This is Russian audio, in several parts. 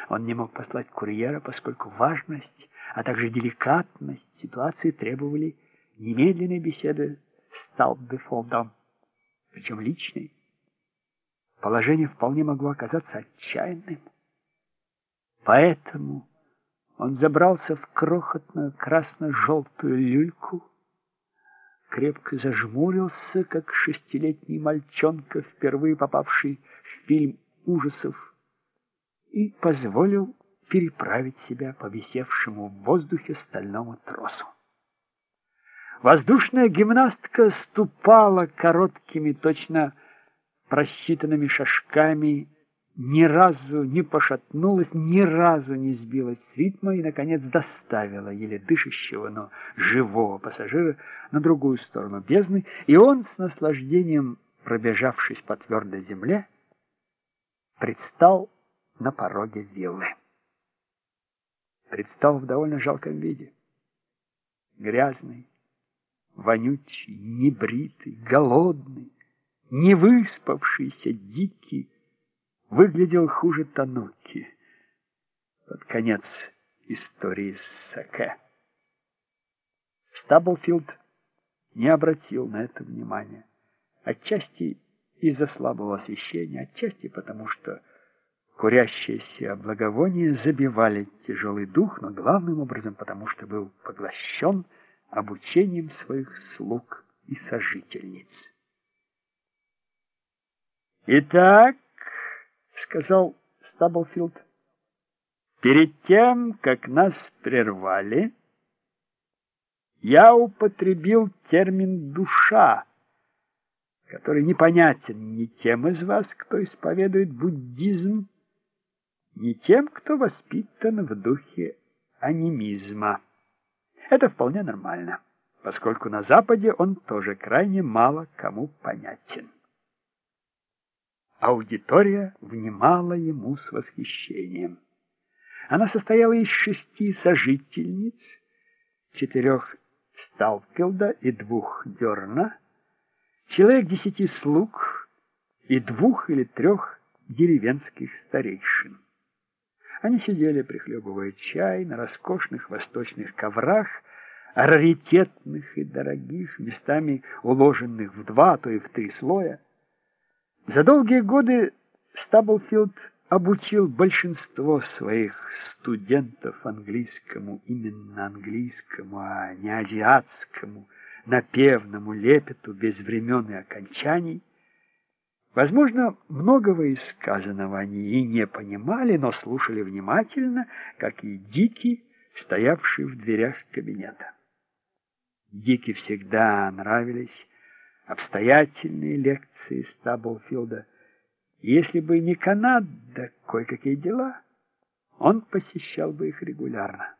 Он не мог послать курьера, поскольку важность, а также деликатность ситуации требовали немедленной беседы с Сталбефолдом, причем личной. Положение вполне могло оказаться отчаянным. Поэтому он забрался в крохотную красно-желтую люльку, крепко зажмурился, как шестилетний мальчонка, впервые попавший в фильм ужасов, и позволил переправить себя по висевшему в воздухе стальному тросу. Воздушная гимнастка ступала короткими, точно просчитанными шажками, ни разу не пошатнулась, ни разу не сбилась с ритма и, наконец, доставила еле дышащего, но живого пассажира на другую сторону бездны, и он, с наслаждением пробежавшись по твердой земле, предстал на пороге виллы. Предстал в довольно жалком виде. Грязный, вонючий, небритый, голодный, невыспавшийся, дикий, выглядел хуже Тануки. Под конец истории с саке. Стаблфилд не обратил на это внимания. Отчасти из-за слабого освещения, отчасти потому, что курящиеся благовония забивали тяжелый дух, но главным образом потому, что был поглощен обучением своих слуг и сожительниц. «Итак, — сказал Стаблфилд, — перед тем, как нас прервали, я употребил термин «душа», который непонятен ни тем из вас, кто исповедует буддизм, ни тем, кто воспитан в духе анимизма. Это вполне нормально, поскольку на Западе он тоже крайне мало кому понятен. Аудитория внимала ему с восхищением. Она состояла из 6 сожительниц, 4 Стаблфилда и 2 Дерна, человек 10 слуг и 2 или 3 деревенских старейшин. Они сидели, прихлебывая чай, на роскошных восточных коврах, раритетных и дорогих, местами уложенных в 2, а то и в 3 слоя. За долгие годы Стаблфилд обучил большинство своих студентов английскому, именно английскому, а не азиатскому, напевному лепету без времен и окончаний. Возможно, многого из сказанного они и не понимали, но слушали внимательно, как и Дики, стоявший в дверях кабинета. Дики всегда нравились обстоятельные лекции Стаблфилда. Если бы не Канада, кое-какие дела, он посещал бы их регулярно.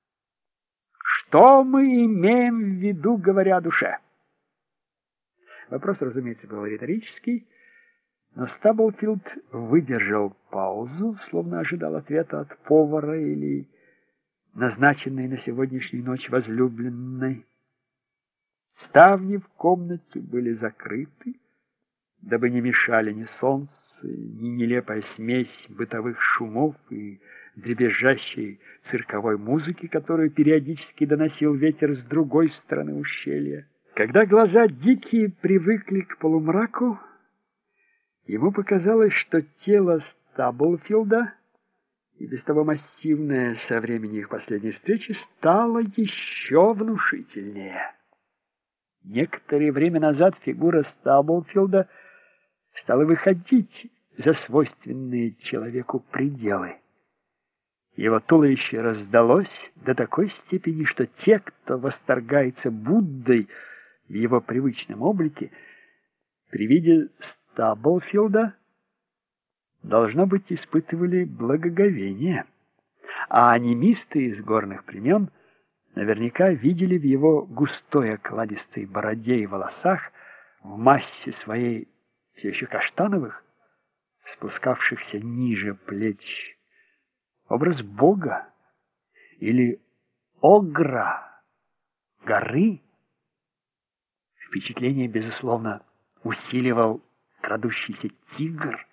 Что мы имеем в виду, говоря о душе? Вопрос, разумеется, был риторический, но Стаблфилд выдержал паузу, словно ожидал ответа от повара или назначенной на сегодняшнюю ночь возлюбленной. Ставни в комнате были закрыты, дабы не мешали ни солнце, ни нелепая смесь бытовых шумов и дребезжащей цирковой музыки, которую периодически доносил ветер с другой стороны ущелья. Когда глаза Дики привыкли к полумраку, ему показалось, что тело Стаблфилда, и без того массивное со времени их последней встречи, стало еще внушительнее. Некоторое время назад фигура Стаблфилда стала выходить за свойственные человеку пределы. Его туловище раздалось до такой степени, что те, кто восторгается Буддой в его привычном облике, при виде Стаблфилда, должно быть, испытывали благоговение, а анимисты из горных племен наверняка видели в его густой окладистой бороде и волосах, в массе своей все еще каштановых, спускавшихся ниже плеч, образ Бога или Огра, горы. Впечатление, безусловно, усиливал крадущийся тигр,